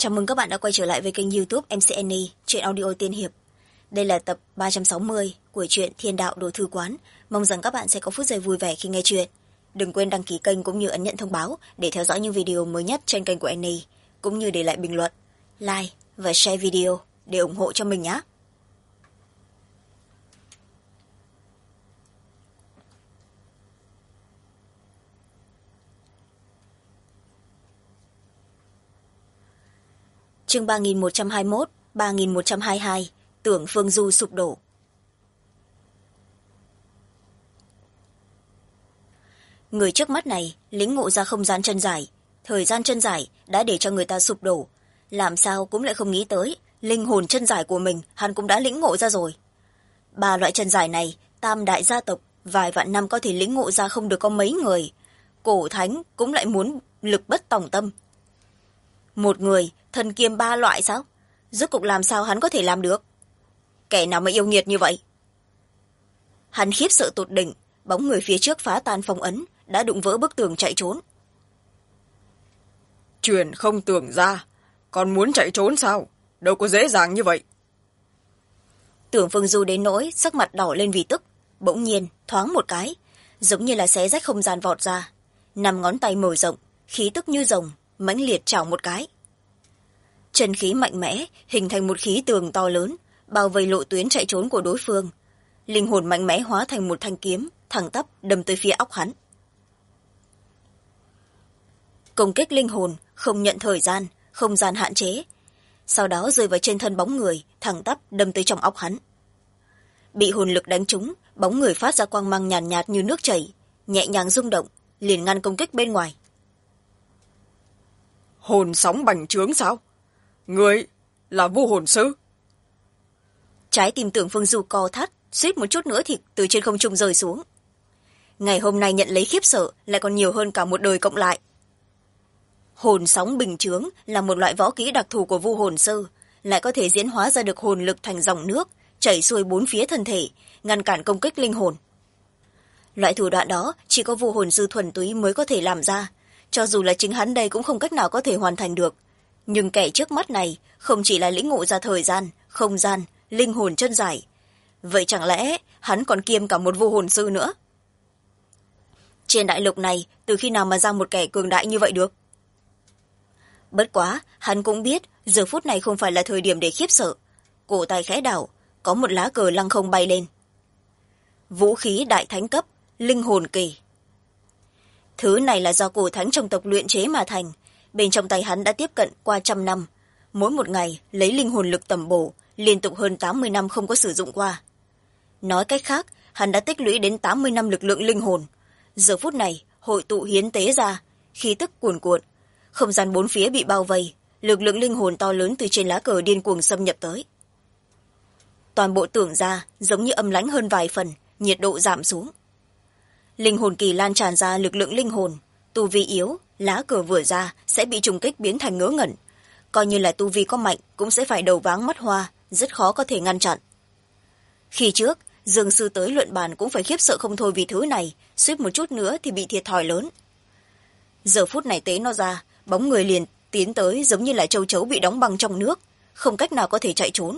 Chào mừng các bạn đã quay trở lại với kênh YouTube MCNE, truyện audio tiên hiệp. Đây là tập 360 của truyện Thiên Đạo Đồ Thư Quán. Mong rằng các bạn sẽ có phút giây vui vẻ khi nghe truyện. Đừng quên đăng ký kênh cũng như ấn nhận thông báo để theo dõi những video mới nhất trên kênh của NE, cũng như để lại bình luận, like và share video để ủng hộ cho mình nhé. Chương 3121, 3122, Tưởng Phương Du sụp đổ. Người trước mắt này lĩnh ngộ ra không gian chân giải, thời gian chân giải đã để cho người ta sụp đổ, làm sao cũng lại không nghĩ tới linh hồn chân giải của mình hắn cũng đã lĩnh ngộ ra rồi. Ba loại chân giải này tam đại gia tộc vài vạn năm có thể lĩnh ngộ ra không được có mấy người, cổ thánh cũng lại muốn lực bất tòng tâm. Một người thần kiêm ba loại sao? Rốt cục làm sao hắn có thể làm được? Kẻ nào mà yêu nghiệt như vậy? Hắn khiếp sợ tột đỉnh, bóng người phía trước phá tan phong ấn đã đụng vỡ bức tường chạy trốn. Chuyện không tưởng ra, còn muốn chạy trốn sao? Đâu có dễ dàng như vậy. Tưởng Phương Du đến nỗi sắc mặt đỏ lên vì tức, bỗng nhiên thoáng một cái, giống như là xé rách không gian vọt ra, 5 ngón tay mở rộng, khí tức như rồng mãnh liệt chảo một cái. Chân khí mạnh mẽ hình thành một khí tường to lớn bao vây lộ tuyến chạy trốn của đối phương. Linh hồn mạnh mẽ hóa thành một thanh kiếm thẳng tắp đâm tới phía óc hắn. Công kích linh hồn không nhận thời gian, không gian hạn chế, sau đó rơi vào trên thân bóng người thẳng tắp đâm tới trong óc hắn. Bị hồn lực đánh trúng, bóng người phát ra quang mang nhàn nhạt như nước chảy, nhẹ nhàng rung động, liền ngăn công kích bên ngoài. Hồn sóng bành trướng sao? Người là Vu hồn sư? Trái tim Tưởng Phương Du co thắt, suýt một chút nữa thì từ trên không trung rơi xuống. Ngày hôm nay nhận lấy khiếp sợ lại còn nhiều hơn cả một đời cộng lại. Hồn sóng bình chướng là một loại võ kỹ đặc thù của Vu hồn sư, lại có thể diễn hóa ra được hồn lực thành dòng nước chảy xuôi bốn phía thân thể, ngăn cản công kích linh hồn. Loại thủ đoạn đó chỉ có Vu hồn sư thuần túy mới có thể làm ra, cho dù là chính hắn đây cũng không cách nào có thể hoàn thành được. Nhưng kẻ trước mắt này không chỉ là lĩnh ngộ ra thời gian, không gian, linh hồn chân giải, vậy chẳng lẽ hắn còn kiêm cả một Vu hồn sư nữa? Trên đại lục này từ khi nào mà ra một kẻ cường đại như vậy được? Bất quá hắn cũng biết giờ phút này không phải là thời điểm để khiếp sợ. Cổ tay khẽ đảo, có một lá cờ lăng không bay lên. Vũ khí đại thánh cấp, linh hồn kỳ. Thứ này là do cổ thánh trong tộc luyện chế mà thành, bên trong tay hắn đã tiếp cận qua 100 năm, mỗi một ngày lấy linh hồn lực tầm bổ, liên tục hơn 80 năm không có sử dụng qua. Nói cách khác, hắn đã tích lũy đến 80 năm lực lượng linh hồn, giờ phút này hội tụ hiến tế ra, khí tức cuồn cuộn, không gian bốn phía bị bao vây, lực lượng linh hồn to lớn từ trên lá cờ điên cuồng xâm nhập tới. Toàn bộ tưởng ra giống như âm lãnh hơn vài phần, nhiệt độ giảm xuống. Linh hồn kỳ lan tràn ra lực lượng linh hồn, tu vi yếu, lá cờ vừa ra sẽ bị trùng kích biến thành ngớ ngẩn, coi như là tu vi có mạnh cũng sẽ phải đầu váng mắt hoa, rất khó có thể ngăn chặn. Khi trước Dương sư tới luận bàn cũng phải khiếp sợ không thôi vì thứ này, suýt một chút nữa thì bị thiệt thòi lớn. Giờ phút này tế nó ra, bóng người liền tiến tới giống như là châu chấu bị đóng băng trong nước, không cách nào có thể chạy trốn.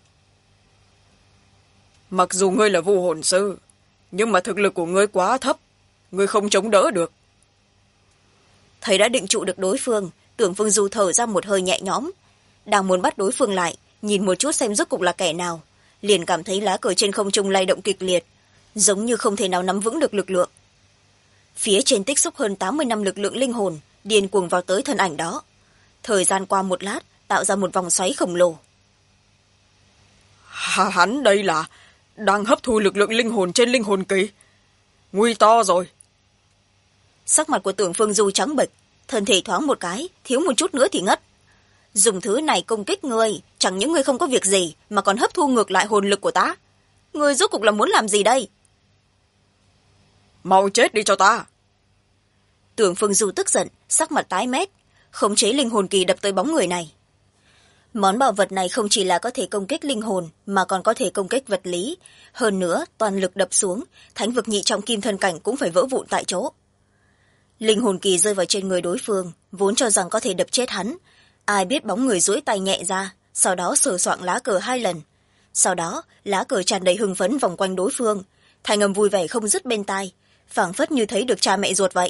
Mặc dù ngươi là Vu hồn sư, nhưng mà thực lực của ngươi quá thấp, ngươi không chống đỡ được. Thấy đã định trụ được đối phương, Tưởng Phương Du thở ra một hơi nhẹ nhõm, đang muốn bắt đối phương lại, nhìn một chút xem rốt cục là kẻ nào, liền cảm thấy lá cờ trên không trung lay động kịch liệt, giống như không thể nào nắm vững được lực lượng. Phía trên tích xúc hơn 80 năm lực lượng linh hồn điên cuồng vào tới thân ảnh đó, thời gian qua một lát tạo ra một vòng xoáy khổng lồ. Hắn đây là đang hấp thu lực lượng linh hồn trên linh hồn kỳ, nguy to rồi. Sắc mặt của Tưởng Phương Du trắng bệch, thân thể thoáng một cái, thiếu một chút nữa thì ngất. Dùng thứ này công kích ngươi, chẳng những ngươi không có việc gì mà còn hấp thu ngược lại hồn lực của ta. Ngươi rốt cục là muốn làm gì đây? Mau chết đi cho ta. Tưởng Phương Du tức giận, sắc mặt tái mét, khống chế linh hồn kỳ đập tới bóng người này. Món bảo vật này không chỉ là có thể công kích linh hồn mà còn có thể công kích vật lý, hơn nữa toàn lực đập xuống, thánh vực nhị trọng kim thân cảnh cũng phải vỡ vụn tại chỗ. Linh hồn kỳ rơi vào trên người đối phương, vốn cho rằng có thể đập chết hắn, ai biết bóng người duỗi tay nhẹ ra, sau đó sờ soạng lá cờ 2 lần. Sau đó lá cờ tràn đầy hưng phấn vòng quanh đối phương, thanh âm vui vẻ không dứt bên tai, phảng phất như thấy được cha mẹ ruột vậy.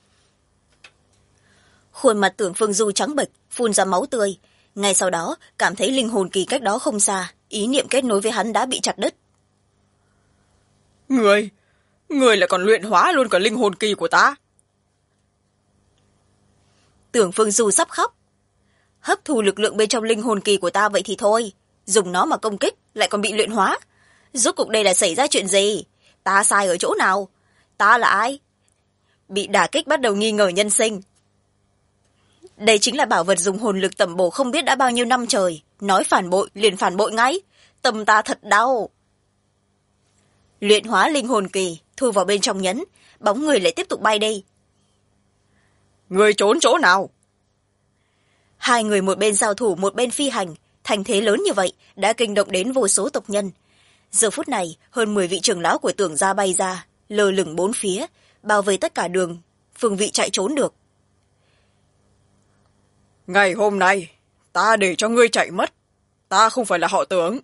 Khuôn mặt Tưởng Phương Du trắng bệch, phun ra máu tươi. Ngay sau đó cảm thấy linh hồn kỳ cách đó không xa, ý niệm kết nối với hắn đã bị chặt đứt. Người lại còn luyện hóa luôn cả linh hồn kỳ của ta. Tưởng Phương Du sắp khóc. Hấp thu lực lượng bên trong linh hồn kỳ của ta vậy thì thôi, dùng nó mà công kích lại còn bị luyện hóa. Rốt cuộc đây là xảy ra chuyện gì? Ta sai ở chỗ nào? Ta là ai? Bị đả kích bắt đầu nghi ngờ nhân sinh. Đây chính là bảo vật dùng hồn lực tẩm bổ không biết đã bao nhiêu năm trời, nói phản bội liền phản bội ngay. Tâm ta thật đau. Luyện hóa linh hồn kỳ, thu vào bên trong nhẫn, bóng người lại tiếp tục bay đi. Người trốn chỗ nào? Hai người một bên giao thủ một bên phi hành, thành thế lớn như vậy đã kinh động đến vô số tộc nhân. Giờ phút này hơn 10 vị trưởng lão của Tưởng gia bay ra, lơ lửng bốn phía, bao vây tất cả đường phương vị chạy trốn được. Ngày hôm nay ta để cho ngươi chạy mất, ta không phải là họ Tưởng.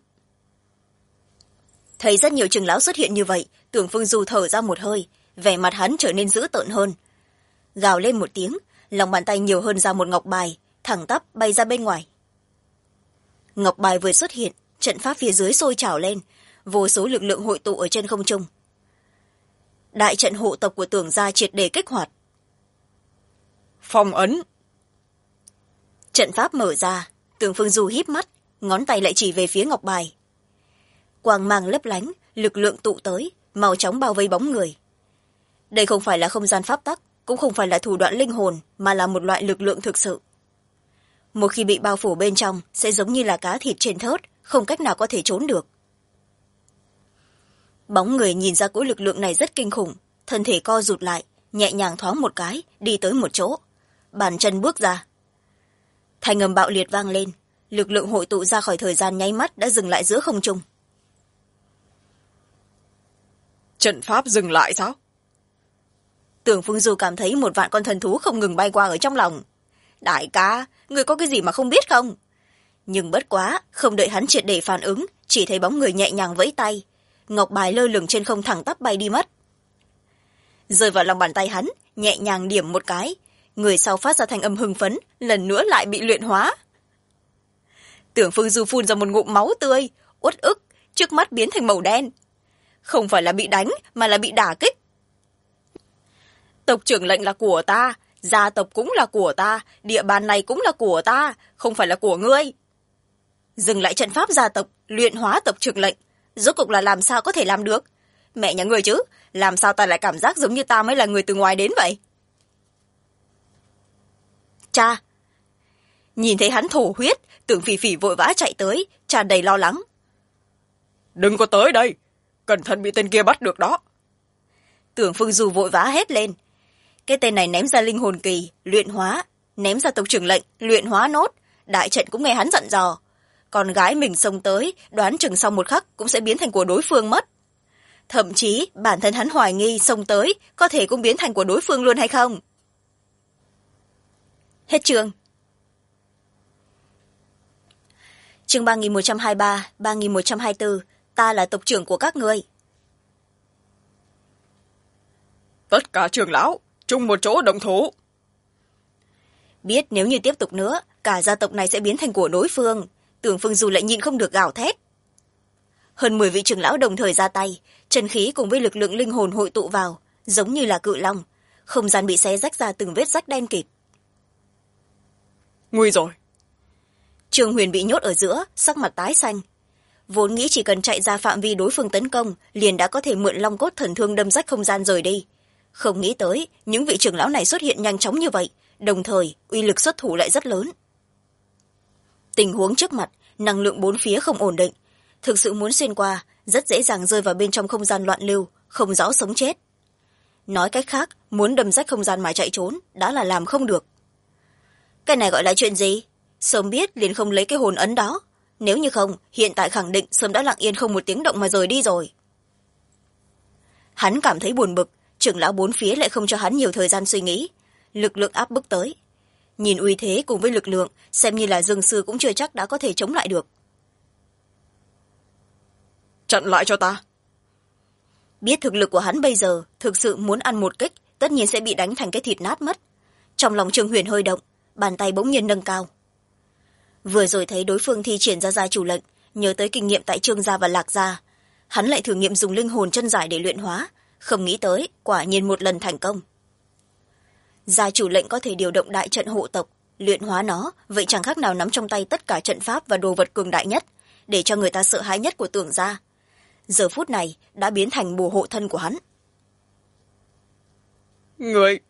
Thấy rất nhiều trưởng lão xuất hiện như vậy, Tưởng Phương Du thở ra một hơi, vẻ mặt hắn trở nên dữ tợn hơn. Gào lên một tiếng, lòng bàn tay nhiều hơn ra một ngọc bài, thẳng tắp bay ra bên ngoài. Ngọc bài vừa xuất hiện, trận pháp phía dưới sôi trào lên, vô số lực lượng hội tụ ở trên không trung. Đại trận hộ tộc của Tưởng gia triệt để kích hoạt. Phong ấn. Trận pháp mở ra, Tưởng Phương Du híp mắt, ngón tay lại chỉ về phía ngọc bài. Quang mang lấp lánh, lực lượng tụ tới, mau chóng bao vây bóng người. Đây không phải là không gian pháp tắc, cũng không phải là thủ đoạn linh hồn, mà là một loại lực lượng thực sự. Một khi bị bao phủ bên trong, sẽ giống như là cá thịt trên thớt, không cách nào có thể trốn được. Bóng người nhìn ra cỗ lực lượng này rất kinh khủng, thân thể co rụt lại, nhẹ nhàng thoáng một cái, đi tới một chỗ. Bàn chân bước ra. Thanh âm bạo liệt vang lên, lực lượng hội tụ ra khỏi thời gian nháy mắt đã dừng lại giữa không trung. Trận pháp dừng lại sao? Tưởng Phương Du cảm thấy một vạn con thần thú không ngừng bay qua ở trong lòng. Đại ca, người có cái gì mà không biết không? Nhưng bất quá, không đợi hắn triệt để phản ứng, chỉ thấy bóng người nhẹ nhàng vẫy tay. Ngọc bài lơ lửng trên không thẳng tắp bay đi mất. Rơi vào lòng bàn tay hắn, nhẹ nhàng điểm một cái. Người sau phát ra thanh âm hưng phấn, lần nữa lại bị luyện hóa. Tưởng Phương Du phun ra một ngụm máu tươi, uất ức, trước mắt biến thành màu đen. Không phải là bị đánh, mà là bị đả kích. Tộc trưởng lệnh là của ta, gia tộc cũng là của ta, địa bàn này cũng là của ta, không phải là của ngươi. Dừng lại trận pháp gia tộc, luyện hóa tộc trưởng lệnh, rốt cục là làm sao có thể làm được? Mẹ nhà ngươi chứ, làm sao ta lại cảm giác giống như ta mới là người từ ngoài đến vậy? Cha! Nhìn thấy hắn thổ huyết, Tưởng Phỉ Phỉ vội vã chạy tới, tràn đầy lo lắng. Đừng có tới đây, cẩn thận bị tên kia bắt được đó. Tưởng Phương Du vội vã hét lên. Cái tên này ném ra linh hồn kỳ, luyện hóa, ném ra tộc trưởng lệnh, luyện hóa nốt, đại trận cũng nghe hắn dặn dò. Con gái mình xông tới, đoán chừng sau một khắc cũng sẽ biến thành của đối phương mất. Thậm chí bản thân hắn hoài nghi xông tới có thể cũng biến thành của đối phương luôn hay không. Hết chương. Chương 3123, 3124, ta là tộc trưởng của các ngươi. Tất cả trưởng lão, chung một chỗ động thủ. Biết nếu như tiếp tục nữa, cả gia tộc này sẽ biến thành của đối phương. Tưởng Phương Du lại nhịn không được gào thét. Hơn 10 vị trưởng lão đồng thời ra tay, chân khí cùng với lực lượng linh hồn hội tụ vào, giống như là cự long. Không gian bị xé rách ra từng vết rách đen kịt. Nguy rồi. Trương Huyền bị nhốt ở giữa, sắc mặt tái xanh. Vốn nghĩ chỉ cần chạy ra phạm vi đối phương tấn công, liền đã có thể mượn long cốt thần thương đâm rách không gian rời đi. Không nghĩ tới, những vị trưởng lão này xuất hiện nhanh chóng như vậy, đồng thời uy lực xuất thủ lại rất lớn. Tình huống trước mặt, năng lượng bốn phía không ổn định, thực sự muốn xuyên qua, rất dễ dàng rơi vào bên trong không gian loạn lưu, không rõ sống chết. Nói cách khác, muốn đâm rách không gian mà chạy trốn, đã là làm không được. Cái này gọi là chuyện gì? Sớm biết liền không lấy cái hồn ấn đó. Nếu như không, hiện tại khẳng định sớm đã lặng yên không một tiếng động mà rời đi rồi. Hắn cảm thấy buồn bực, trưởng lão bốn phía lại không cho hắn nhiều thời gian suy nghĩ. Lực lượng áp bức tới. nhìn uy thế cùng với lực lượng, xem như là Dương Sư cũng chưa chắc đã có thể chống lại được. chặn lại cho ta. Biết thực lực của hắn bây giờ, thực sự muốn ăn một kích, tất nhiên sẽ bị đánh thành cái thịt nát mất. Trong lòng Trương Huyền hơi động, bàn tay bỗng nhiên nâng cao. Vừa rồi thấy đối phương thi triển ra gia chủ lệnh, nhớ tới kinh nghiệm tại Trương gia và Lạc gia, hắn lại thử nghiệm dùng linh hồn chân giải để luyện hóa, không nghĩ tới quả nhiên một lần thành công. Gia chủ lệnh có thể điều động đại trận hộ tộc, luyện hóa nó, vậy chẳng khác nào nắm trong tay tất cả trận pháp và đồ vật cường đại nhất, để cho người ta sợ hãi nhất của Tưởng gia. Giờ phút này đã biến thành bùa hộ thân của hắn. Người...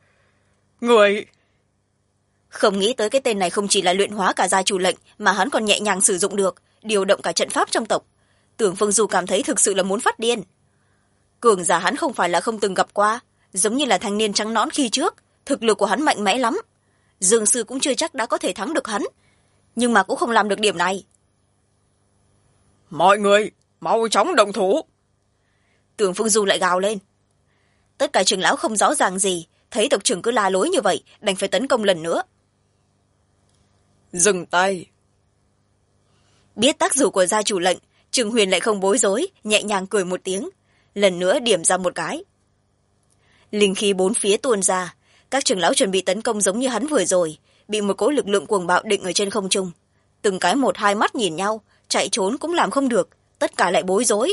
Không nghĩ tới cái tên này không chỉ là luyện hóa cả gia chủ lệnh, mà hắn còn nhẹ nhàng sử dụng được, điều động cả trận pháp trong tộc. Tưởng Phương Du cảm thấy thực sự là muốn phát điên. Cường giả hắn không phải là không từng gặp qua, giống như là thanh niên trắng nõn khi trước, thực lực của hắn mạnh mẽ lắm. Dương Sư cũng chưa chắc đã có thể thắng được hắn, nhưng mà cũng không làm được điểm này. Mọi người, mau chóng động thủ. Tưởng Phương Du lại gào lên. Tất cả trưởng lão không rõ ràng gì, thấy tộc trưởng cứ la lối như vậy, đành phải tấn công lần nữa. Dừng tay. Biết tác dụng của gia chủ lệnh, Trương Huyền lại không bối rối, nhẹ nhàng cười một tiếng, lần nữa điểm ra một cái. Linh khí bốn phía tuôn ra, các trưởng lão chuẩn bị tấn công giống như hắn vừa rồi, bị một cỗ lực lượng cuồng bạo định ở trên không trung. Từng cái một hai mắt nhìn nhau, chạy trốn cũng làm không được, tất cả lại bối rối.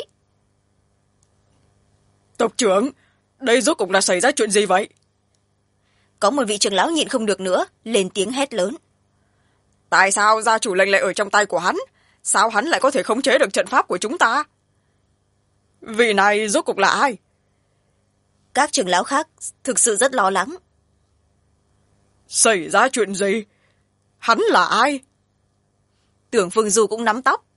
Tộc trưởng, đây rốt cuộc là xảy ra chuyện gì vậy? Có một vị trưởng lão nhịn không được nữa, lên tiếng hét lớn. Tại sao gia chủ lệnh lại ở trong tay của hắn? Sao hắn lại có thể khống chế được trận pháp của chúng ta? Vị này rốt cuộc là ai? Các trưởng lão khác thực sự rất lo lắng. Xảy ra chuyện gì? Hắn là ai? Tưởng Phương Du cũng nắm tóc.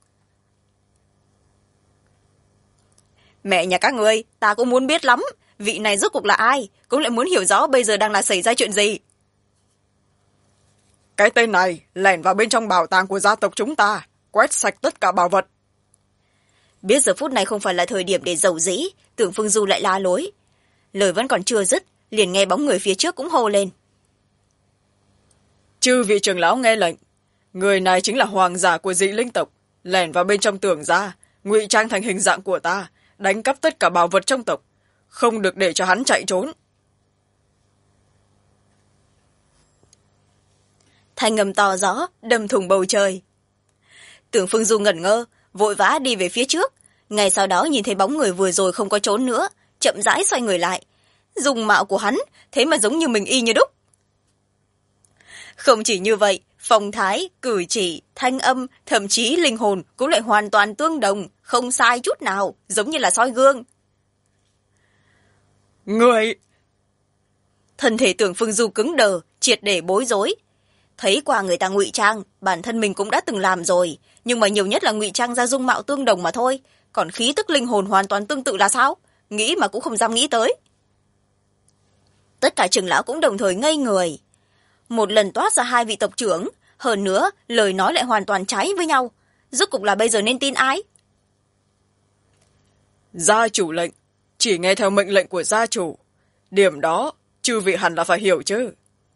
Mẹ nhà các ngươi, ta cũng muốn biết lắm, vị này rốt cuộc là ai, cũng lại muốn hiểu rõ bây giờ đang là xảy ra chuyện gì. Cái tên này lẻn vào bên trong bảo tàng của gia tộc chúng ta, quét sạch tất cả bảo vật. Biết giờ phút này không phải là thời điểm để giàu dĩ, Tưởng Phương Du lại la lối. Lời vẫn còn chưa dứt, liền nghe bóng người phía trước cũng hô lên. Chư vị trưởng lão nghe lệnh, người này chính là hoàng giả của dị linh tộc, lẻn vào bên trong Tưởng gia, ngụy trang thành hình dạng của ta, đánh cắp tất cả bảo vật trong tộc, không được để cho hắn chạy trốn. Thanh âm to rõ, đâm thủng bầu trời. Tưởng Phương Du ngẩn ngơ, vội vã đi về phía trước, ngay sau đó nhìn thấy bóng người vừa rồi không có trốn nữa, chậm rãi xoay người lại. Dùng mạo của hắn, thế mà giống như mình y như đúc. Không chỉ như vậy, phong thái, cử chỉ, thanh âm, thậm chí linh hồn cũng lại hoàn toàn tương đồng, không sai chút nào, giống như là soi gương. Người! Thân thể Tưởng Phương Du cứng đờ, triệt để bối rối. Thấy qua người ta ngụy trang, bản thân mình cũng đã từng làm rồi, nhưng mà nhiều nhất là ngụy trang ra dung mạo tương đồng mà thôi, còn khí tức linh hồn hoàn toàn tương tự là sao? Nghĩ mà cũng không dám nghĩ tới. Tất cả trưởng lão cũng đồng thời ngây người. Một lần toát ra hai vị tộc trưởng, hơn nữa lời nói lại hoàn toàn trái với nhau. Rốt cục là bây giờ nên tin ai? Gia chủ lệnh, chỉ nghe theo mệnh lệnh của gia chủ. Điểm đó, chư vị hẳn là phải hiểu chứ.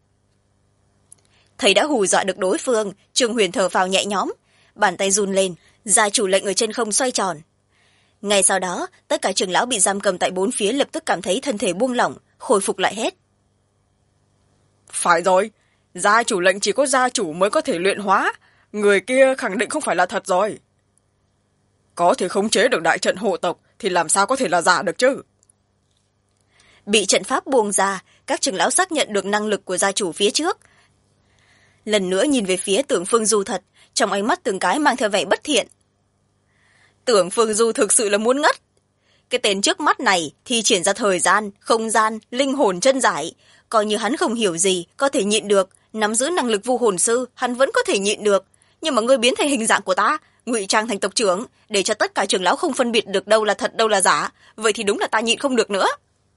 Thấy đã hù dọa được đối phương, Trương Huyền thở phào nhẹ nhõm, bàn tay run lên, gia chủ lệnh ở trên không xoay tròn. Ngay sau đó, tất cả trưởng lão bị giam cầm tại bốn phía lập tức cảm thấy thân thể buông lỏng, khôi phục lại hết. Phải rồi, gia chủ lệnh chỉ có gia chủ mới có thể luyện hóa, người kia khẳng định không phải là thật rồi. Có thể khống chế được đại trận hộ tộc thì làm sao có thể là giả được chứ? Bị trận pháp buông ra, các trưởng lão xác nhận được năng lực của gia chủ phía trước. Lần nữa nhìn về phía Tưởng Phương Du thật, trong ánh mắt từng cái mang theo vẻ bất thiện. Tưởng Phương Du thực sự là muốn ngất. Cái tên trước mắt này thi triển ra thời gian, không gian, linh hồn chân giải. Coi như hắn không hiểu gì, có thể nhịn được, nắm giữ năng lực vu hồn sư, hắn vẫn có thể nhịn được. Nhưng mà ngươi biến thành hình dạng của ta, ngụy trang thành tộc trưởng, để cho tất cả trưởng lão không phân biệt được đâu là thật đâu là giả. Vậy thì đúng là ta nhịn không được nữa.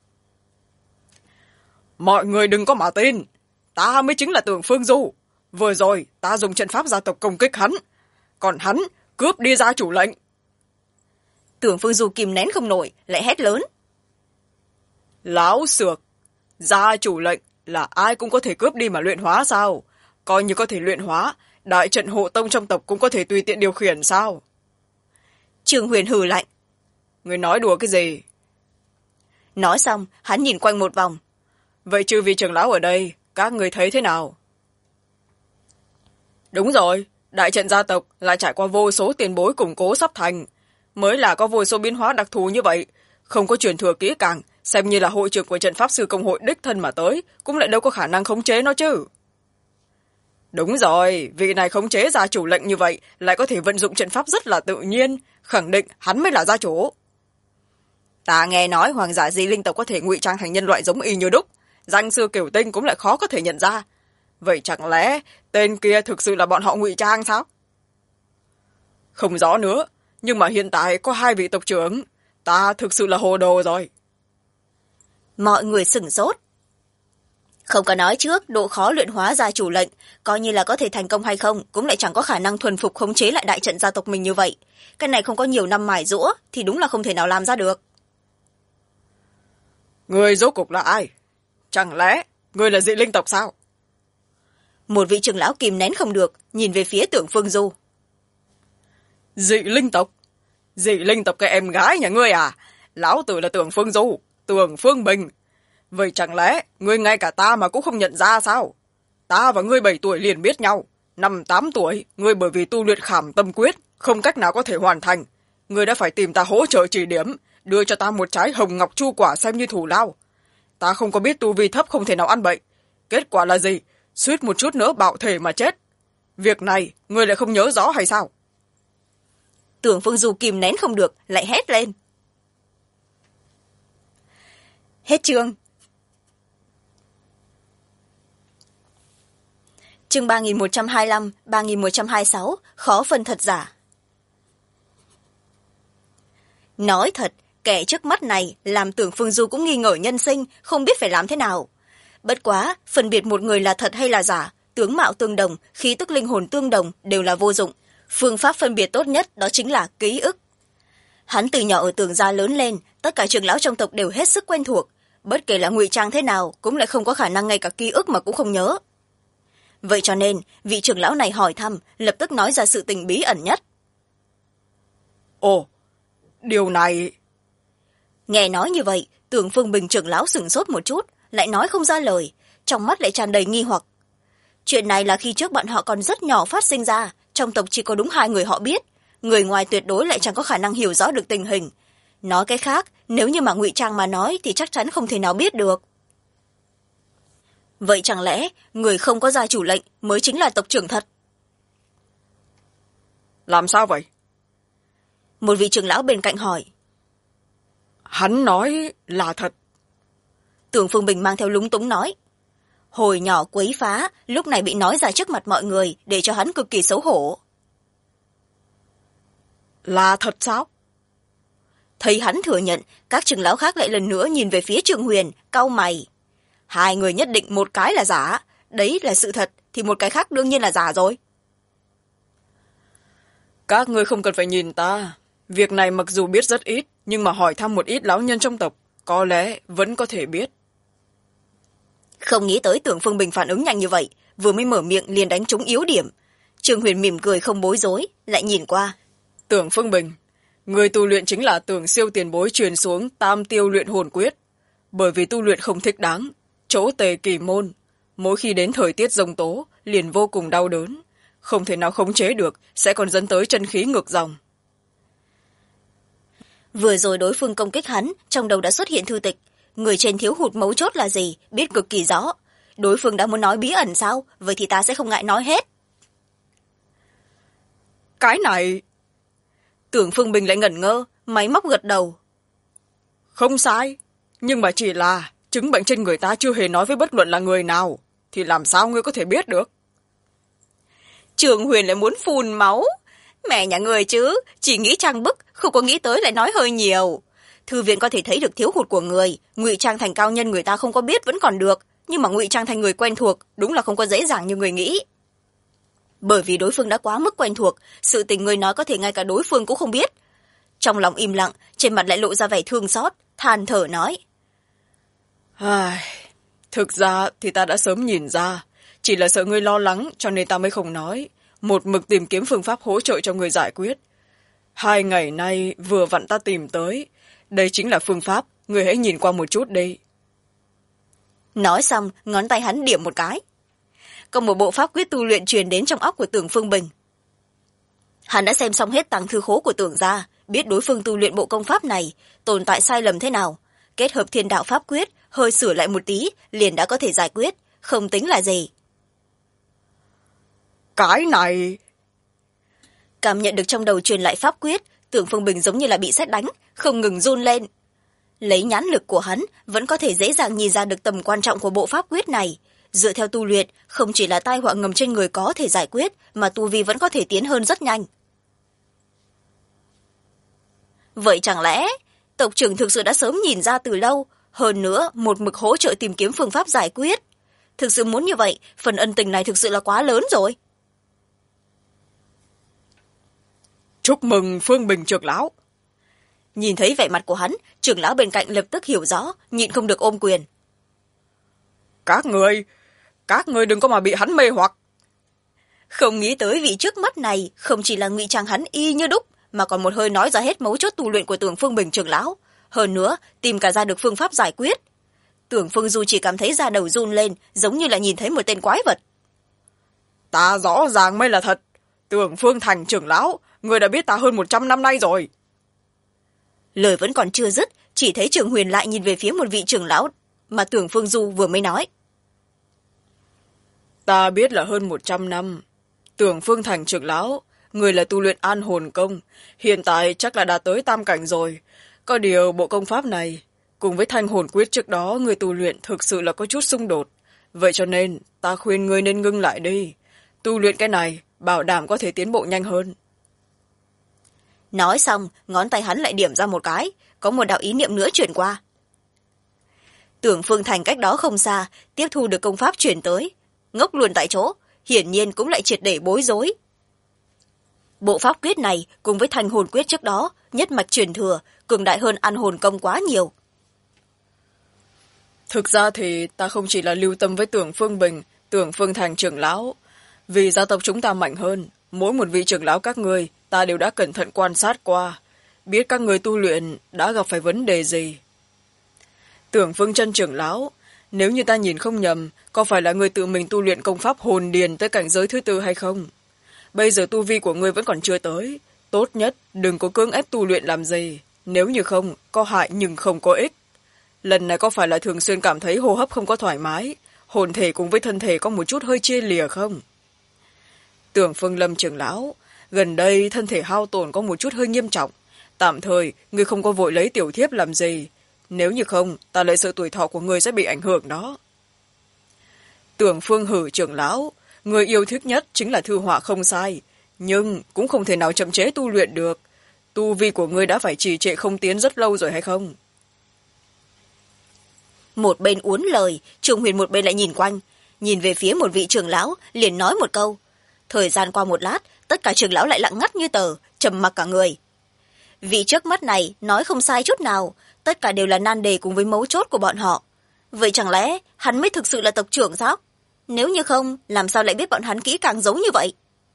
Mọi người đừng có mà tin, ta mới chính là Tưởng Phương Du. Vừa rồi ta dùng trận pháp gia tộc công kích hắn, còn hắn cướp đi gia chủ lệnh. Tưởng Phương Du kìm nén không nổi, lại hét lớn. Láo xược, gia chủ lệnh là ai cũng có thể cướp đi mà luyện hóa sao? coi như có thể luyện hóa, đại trận hộ tông trong tộc cũng có thể tùy tiện điều khiển sao? Trương Huyền hừ lạnh. Người nói đùa cái gì? Nói xong, hắn nhìn quanh một vòng. Vậy chư vị trưởng lão ở đây, các người thấy thế nào? Đúng rồi, đại trận gia tộc lại trải qua vô số tiền bối củng cố sắp thành. Mới là có vô số biến hóa đặc thù như vậy. Không có truyền thừa kỹ càng, xem như là hội trưởng của trận pháp sư công hội đích thân mà tới, cũng lại đâu có khả năng khống chế nó chứ. Đúng rồi, vị này khống chế gia chủ lệnh như vậy, lại có thể vận dụng trận pháp rất là tự nhiên, khẳng định hắn mới là gia chủ. Ta nghe nói hoàng giả dị linh tộc có thể ngụy trang thành nhân loại giống y như đúc, danh sư kiểu tinh cũng lại khó có thể nhận ra. Vậy chẳng lẽ tên kia thực sự là bọn họ ngụy trang sao? Không rõ nữa, nhưng mà hiện tại có hai vị tộc trưởng, ta thực sự là hồ đồ rồi. Mọi người sửng sốt. Không có nói trước độ khó luyện hóa gia chủ lệnh, coi như là có thể thành công hay không cũng lại chẳng có khả năng thuần phục khống chế lại đại trận gia tộc mình như vậy. Cái này không có nhiều năm mài giũa thì đúng là không thể nào làm ra được. Người rốt cục là ai? Chẳng lẽ người là dị linh tộc sao? Một vị trưởng lão kìm nén không được, nhìn về phía Tưởng Phương Du. Dị linh tộc? Dị linh tộc cái em gái nhà ngươi à? Lão tử là Tưởng Phương Du, Tưởng Phương Bình. Vậy chẳng lẽ ngươi ngay cả ta mà cũng không nhận ra sao? Ta và ngươi 7 tuổi liền biết nhau. Năm 8 tuổi, ngươi bởi vì tu luyện khảm tâm quyết, không cách nào có thể hoàn thành. Ngươi đã phải tìm ta hỗ trợ chỉ điểm, đưa cho ta một trái hồng ngọc chu quả xem như thù lao. Ta không có biết tu vi thấp không thể nào ăn bậy. Kết quả là gì? Suýt một chút nữa bạo thể mà chết. Việc này, ngươi lại không nhớ rõ hay sao? Tưởng Phương Du kìm nén không được, lại hét lên. Hết chương. Chương 3125, 3126, khó phân thật giả. Nói thật, kẻ trước mắt này làm Tưởng Phương Du cũng nghi ngờ nhân sinh, không biết phải làm thế nào. Bất quá, phân biệt một người là thật hay là giả, tướng mạo tương đồng, khí tức linh hồn tương đồng đều là vô dụng. Phương pháp phân biệt tốt nhất đó chính là ký ức. Hắn từ nhỏ ở Tưởng gia lớn lên, tất cả trưởng lão trong tộc đều hết sức quen thuộc. Bất kể là ngụy trang thế nào, cũng lại không có khả năng ngay cả ký ức mà cũng không nhớ. Vậy cho nên, vị trưởng lão này hỏi thăm, lập tức nói ra sự tình bí ẩn nhất. Ồ, điều này... Nghe nói như vậy, Tưởng Phương Bình trưởng lão sửng sốt một chút, lại nói không ra lời, trong mắt lại tràn đầy nghi hoặc. Chuyện này là khi trước bọn họ còn rất nhỏ phát sinh ra, trong tộc chỉ có đúng 2 người họ biết, người ngoài tuyệt đối lại chẳng có khả năng hiểu rõ được tình hình. Nói cái khác, nếu như mà ngụy trang mà nói thì chắc chắn không thể nào biết được. Vậy chẳng lẽ người không có gia chủ lệnh mới chính là tộc trưởng thật? Làm sao vậy? Một vị trưởng lão bên cạnh hỏi. Hắn nói là thật. Tưởng Phương Bình mang theo lúng túng nói. Hồi nhỏ quấy phá, lúc này bị nói ra trước mặt mọi người để cho hắn cực kỳ xấu hổ. Là thật sao? Thấy hắn thừa nhận, các trưởng lão khác lại lần nữa nhìn về phía Trương Huyền, cau mày. 2 người nhất định một cái là giả, đấy là sự thật, thì một cái khác đương nhiên là giả rồi. Các ngươi không cần phải nhìn ta. Việc này mặc dù biết rất ít, nhưng mà hỏi thăm một ít lão nhân trong tộc, có lẽ vẫn có thể biết. Không nghĩ tới Tưởng Phương Bình phản ứng nhanh như vậy, vừa mới mở miệng liền đánh trúng yếu điểm. Trương Huyền mỉm cười không bối rối, lại nhìn qua. Tưởng Phương Bình, người tu luyện chính là Tưởng siêu tiền bối truyền xuống Tam Tiêu luyện hồn quyết. Bởi vì tu luyện không thích đáng, chỗ tề kỳ môn, mỗi khi đến thời tiết giông tố liền vô cùng đau đớn, không thể nào khống chế được, sẽ còn dẫn tới chân khí ngược dòng. Vừa rồi đối phương công kích hắn, trong đầu đã xuất hiện thư tịch. Người trên thiếu hụt mấu chốt là gì, biết cực kỳ rõ. Đối phương đã muốn nói bí ẩn sao, vậy thì ta sẽ không ngại nói hết. Cái này... Tưởng Phương Bình lại ngẩn ngơ, máy móc gật đầu. Không sai, nhưng mà chỉ là chứng bệnh trên người ta chưa hề nói với bất luận là người nào, thì làm sao ngươi có thể biết được? Trường Huyền lại muốn phun máu. Mẹ nhà người chứ, chỉ nghĩ trang bức, không có nghĩ tới lại nói hơi nhiều. Thư viện có thể thấy được thiếu hụt của người, ngụy trang thành cao nhân người ta không có biết vẫn còn được, nhưng mà ngụy trang thành người quen thuộc đúng là không có dễ dàng như người nghĩ. Bởi vì đối phương đã quá mức quen thuộc, sự tình người nói có thể ngay cả đối phương cũng không biết. Trong lòng im lặng, trên mặt lại lộ ra vẻ thương xót, than thở nói. Thực ra thì ta đã sớm nhìn ra, chỉ là sợ ngươi lo lắng cho nên ta mới không nói, một mực tìm kiếm phương pháp hỗ trợ cho ngươi giải quyết. 2 ngày nay vừa vặn ta tìm tới, đây chính là phương pháp, ngươi hãy nhìn qua một chút đi. Nói xong, ngón tay hắn điểm một cái. Có một bộ pháp quyết tu luyện truyền đến trong óc của Tưởng Phương Bình. Hắn đã xem xong hết tàng thư khố của Tưởng gia, biết đối phương tu luyện bộ công pháp này tồn tại sai lầm thế nào, kết hợp thiên đạo pháp quyết hơi sửa lại một tí liền đã có thể giải quyết, không tính là gì. Cái này... Cảm nhận được trong đầu truyền lại pháp quyết, Tưởng Phương Bình giống như là bị sét đánh, không ngừng run lên. Lấy nhãn lực của hắn vẫn có thể dễ dàng nhìn ra được tầm quan trọng của bộ pháp quyết này. Dựa theo tu luyện, không chỉ là tai họa ngầm trên người có thể giải quyết, mà tu vi vẫn có thể tiến hơn rất nhanh. Vậy chẳng lẽ tộc trưởng thực sự đã sớm nhìn ra từ lâu, hơn nữa một mực hỗ trợ tìm kiếm phương pháp giải quyết? Thực sự muốn như vậy, phần ân tình này thực sự là quá lớn rồi. Chúc mừng Phương Bình trưởng lão. Nhìn thấy vẻ mặt của hắn, trưởng lão bên cạnh lập tức hiểu rõ, nhịn không được ôm quyền. Các người đừng có mà bị hắn mê hoặc. Không nghĩ tới vị trước mắt này không chỉ là ngụy trang hắn y như đúc, mà còn một hơi nói ra hết mấu chốt tu luyện của Tưởng Phương Bình trưởng lão, hơn nữa tìm cả ra được phương pháp giải quyết. Tưởng Phương Du chỉ cảm thấy da đầu run lên, giống như là nhìn thấy một tên quái vật. Ta rõ ràng mới là thật. Tưởng Phương Thành trưởng lão, người đã biết ta hơn 100 năm nay rồi. Lời vẫn còn chưa dứt, chỉ thấy Trường Huyền lại nhìn về phía một vị trưởng lão mà Tưởng Phương Du vừa mới nói. Ta biết là hơn 100 năm. Tưởng Phương Thành trưởng lão, người là tu luyện an hồn công, hiện tại chắc là đã tới tam cảnh rồi. Có điều bộ công pháp này cùng với thanh hồn quyết trước đó người tu luyện thực sự là có chút xung đột, vậy cho nên ta khuyên ngươi nên ngưng lại đi. Tu luyện cái này bảo đảm có thể tiến bộ nhanh hơn. Nói xong, ngón tay hắn lại điểm ra một cái, có một đạo ý niệm nữa chuyển qua. Tưởng Phương Thành cách đó không xa, tiếp thu được công pháp chuyển tới, ngốc luôn tại chỗ, hiển nhiên cũng lại triệt để bối rối. Bộ pháp quyết này cùng với thanh hồn quyết trước đó, nhất mạch truyền thừa, cường đại hơn an hồn công quá nhiều. Thực ra thì ta không chỉ là lưu tâm với Tưởng Phương Bình, Tưởng Phương Thành trưởng lão. Vì gia tộc chúng ta mạnh hơn, mỗi một vị trưởng lão các ngươi ta đều đã cẩn thận quan sát qua, biết các người tu luyện đã gặp phải vấn đề gì. Tưởng Phương Chân trưởng lão, nếu như ta nhìn không nhầm, có phải là người tự mình tu luyện công pháp hồn điền tới cảnh giới thứ 4 hay không? Bây giờ tu vi của ngươi vẫn còn chưa tới, tốt nhất đừng có cưỡng ép tu luyện làm gì, nếu như không, có hại nhưng không có ích. Lần này có phải là thường xuyên cảm thấy hô hấp không có thoải mái, hồn thể cùng với thân thể có một chút hơi chia lìa không? Tưởng Phương Lâm trưởng lão, gần đây thân thể hao tổn có một chút hơi nghiêm trọng, tạm thời ngươi không có vội lấy tiểu thiếp làm gì, nếu như không ta lại sợ tuổi thọ của ngươi sẽ bị ảnh hưởng đó. Tưởng Phương Hử trưởng lão, người yêu thích nhất chính là thư họa không sai, nhưng cũng không thể nào chậm chế tu luyện được. Tu vi của ngươi đã phải trì trệ không tiến rất lâu rồi hay không? Một bên uốn lời, Trường Huyền một bên lại nhìn quanh, nhìn về phía một vị trưởng lão, liền nói một câu. Thời gian qua một lát, tất cả trưởng lão lại lặng ngắt như tờ, trầm mặc cả người. Vị trước mắt này nói không sai chút nào, tất cả đều là nan đề cùng với mấu chốt của bọn họ. Vậy chẳng lẽ hắn mới thực sự là tộc trưởng sao? Nếu như không, làm sao lại biết bọn hắn kỹ càng giống như vậy?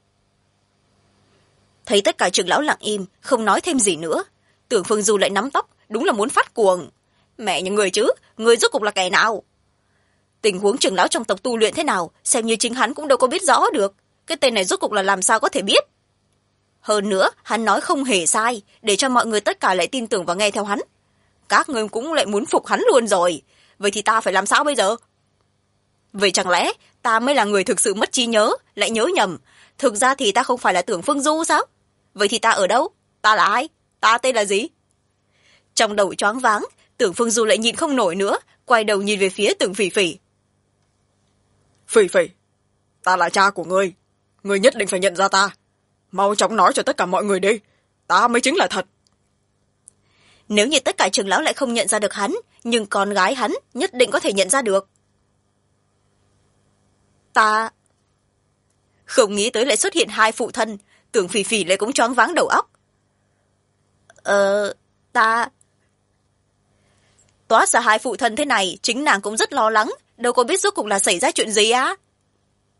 Thấy tất cả trưởng lão lặng im, không nói thêm gì nữa, Tưởng Phương Du lại nắm tóc, đúng là muốn phát cuồng. Mẹ nhà người chứ, người rốt cục là kẻ nào? Tình huống trưởng lão trong tộc tu luyện thế nào, xem như chính hắn cũng đâu có biết rõ được. Cái tên này rốt cục là làm sao có thể biết? Hơn nữa, hắn nói không hề sai, để cho mọi người tất cả lại tin tưởng và nghe theo hắn. Các ngươi cũng lại muốn phục hắn luôn rồi. Vậy thì ta phải làm sao bây giờ? Vậy chẳng lẽ ta mới là người thực sự mất trí nhớ, lại nhớ nhầm? Thực ra thì ta không phải là Tưởng Phương Du sao? Vậy thì ta ở đâu? Ta là ai? Ta tên là gì? Trong đầu choáng váng, Tưởng Phương Du lại nhịn không nổi nữa, quay đầu nhìn về phía Tưởng Phỉ Phỉ. Phỉ Phỉ, ta là cha của ngươi. Ngươi nhất định phải nhận ra ta. Mau chóng nói cho tất cả mọi người đi. Ta mới chính là thật. Nếu như tất cả trưởng lão lại không nhận ra được hắn, nhưng con gái hắn nhất định có thể nhận ra được. Ta... Không nghĩ tới lại xuất hiện hai phụ thân, Tưởng Phỉ Phỉ lại cũng choáng váng đầu óc. Ta... Toát ra hai phụ thân thế này, chính nàng cũng rất lo lắng, đâu có biết rốt cuộc là xảy ra chuyện gì á.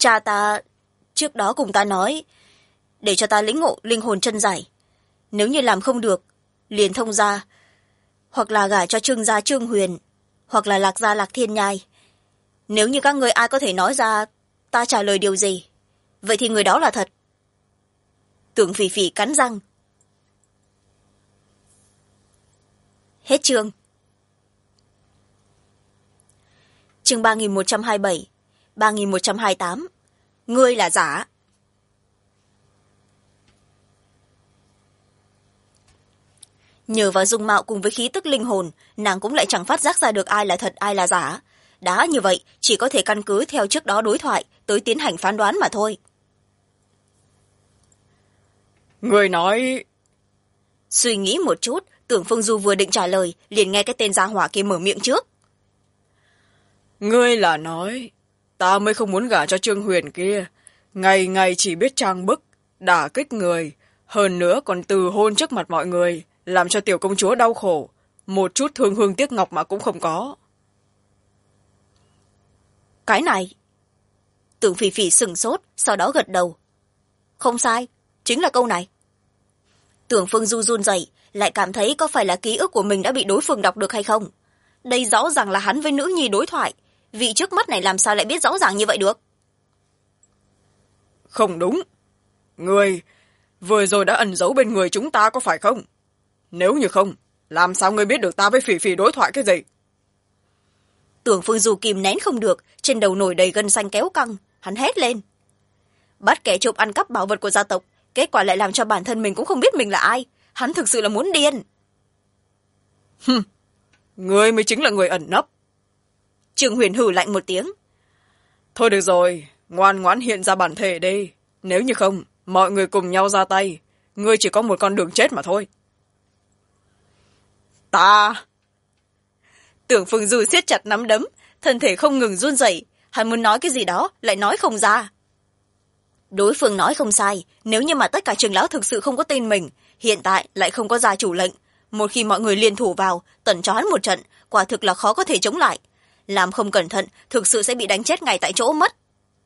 cha ta trước đó cùng ta nói để cho ta lĩnh ngộ linh hồn chân giải, nếu như làm không được liền thông gia, hoặc là gả cho Trương gia Trương Huyền, hoặc là Lạc gia Lạc Thiên Nhai. Nếu như các người ai có thể nói ra ta trả lời điều gì, vậy thì người đó là thật. Tưởng Phỉ Phỉ cắn răng. Hết chương. Chương 3127, 3128. Ngươi là giả. Nhờ vào dung mạo cùng với khí tức linh hồn, nàng cũng lại chẳng phát giác ra được ai là thật ai là giả. Đã như vậy, chỉ có thể căn cứ theo trước đó đối thoại tới tiến hành phán đoán mà thôi. Người nói... Suy nghĩ một chút, Tưởng Phương Du vừa định trả lời, liền nghe cái tên gia hỏa kia mở miệng trước. Ngươi là nói, ta mới không muốn gả cho Trương Huyền kia. Ngày ngày chỉ biết trang bức, đả kích người, hơn nữa còn từ hôn trước mặt mọi người, làm cho tiểu công chúa đau khổ, một chút thương hương tiếc ngọc mà cũng không có. Cái này... Tưởng Phỉ Phỉ sửng sốt, sau đó gật đầu. Không sai, chính là câu này. Tưởng Phương Du run rẩy, lại cảm thấy có phải là ký ức của mình đã bị đối phương đọc được hay không. Đây rõ ràng là hắn với nữ nhi đối thoại, vị trước mắt này làm sao lại biết rõ ràng như vậy được. Không đúng. Ngươi vừa rồi đã ẩn giấu bên người chúng ta có phải không? Nếu như không, làm sao ngươi biết được ta với Phỉ Phỉ đối thoại cái gì? Tưởng Phương Du kìm nén không được, trên đầu nổi đầy gân xanh kéo căng, hắn hét lên. Bắt kẻ trộm ăn cắp bảo vật của gia tộc, kết quả lại làm cho bản thân mình cũng không biết mình là ai. Hắn thực sự là muốn điên. Ngươi mới chính là người ẩn nấp. Trương Huyền hừ lạnh một tiếng. Thôi được rồi, ngoan ngoãn hiện ra bản thể đi. Nếu như không, mọi người cùng nhau ra tay. Ngươi chỉ có một con đường chết mà thôi. Ta... Tưởng Phương Du siết chặt nắm đấm, thân thể không ngừng run rẩy. Hắn muốn nói cái gì đó, lại nói không ra. Đối phương nói không sai, nếu như mà tất cả trưởng lão thực sự không có tin mình, hiện tại lại không có gia chủ lệnh. Một khi mọi người liên thủ vào, tẩn cho hắn một trận, quả thực là khó có thể chống lại. Làm không cẩn thận, thực sự sẽ bị đánh chết ngay tại chỗ mất.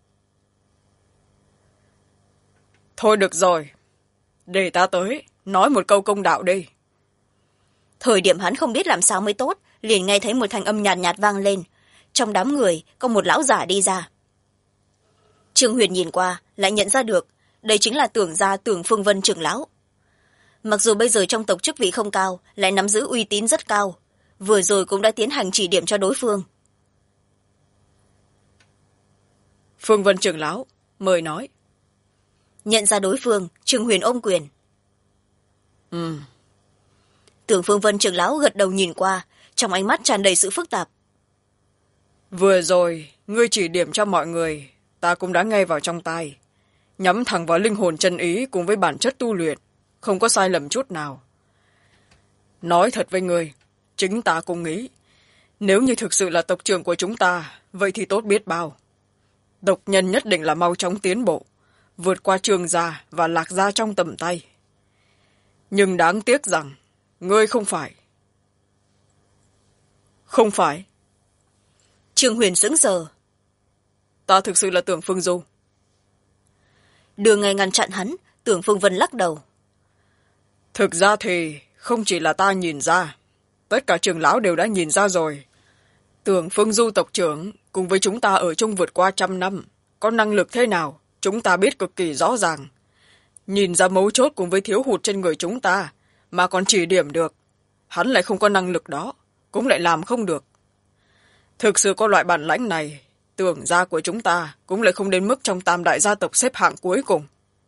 Thôi được rồi, để ta tới, nói một câu công đạo đi. Thời điểm hắn không biết làm sao mới tốt, liền nghe thấy một thanh âm nhàn nhạt vang lên. Trong đám người, có một lão giả đi ra. Trương Huyền nhìn qua, lại nhận ra được, đây chính là Tưởng gia Tưởng Phương Vân trưởng lão. Mặc dù bây giờ trong tộc chức vị không cao, lại nắm giữ uy tín rất cao, vừa rồi cũng đã tiến hành chỉ điểm cho đối phương. Phương Vân trưởng lão, mời nói. Nhận ra đối phương, Trương Huyền ôm quyền. Tưởng Phương Vân trưởng lão gật đầu nhìn qua, trong ánh mắt tràn đầy sự phức tạp. Vừa rồi, ngươi chỉ điểm cho mọi người, ta cũng đã nghe vào trong tai. Nhắm thẳng vào linh hồn chân ý cùng với bản chất tu luyện, không có sai lầm chút nào. Nói thật với ngươi, chính ta cũng nghĩ, nếu như thực sự là tộc trưởng của chúng ta, vậy thì tốt biết bao. Tộc nhân nhất định là mau chóng tiến bộ, vượt qua Trương gia và Lạc gia trong tầm tay. Nhưng đáng tiếc rằng, ngươi không phải. Không phải. Trương Huyền sững sờ. Ta thực sự là Tưởng Phương Du. Đường Ngày ngăn chặn hắn, Tưởng Phương Vân lắc đầu. Thực ra thì không chỉ là ta nhìn ra, tất cả trưởng lão đều đã nhìn ra rồi. Tưởng Phương Du tộc trưởng cùng với chúng ta ở chung vượt qua 100 năm, có năng lực thế nào, chúng ta biết cực kỳ rõ ràng. Nhìn ra mấu chốt cùng với thiếu hụt trên người chúng ta, mà còn chỉ điểm được. Hắn lại không có năng lực đó, cũng lại làm không được. Thực sự có loại bản lãnh này, Tưởng gia của chúng ta cũng lại không đến mức trong tam đại gia tộc xếp hạng cuối cùng.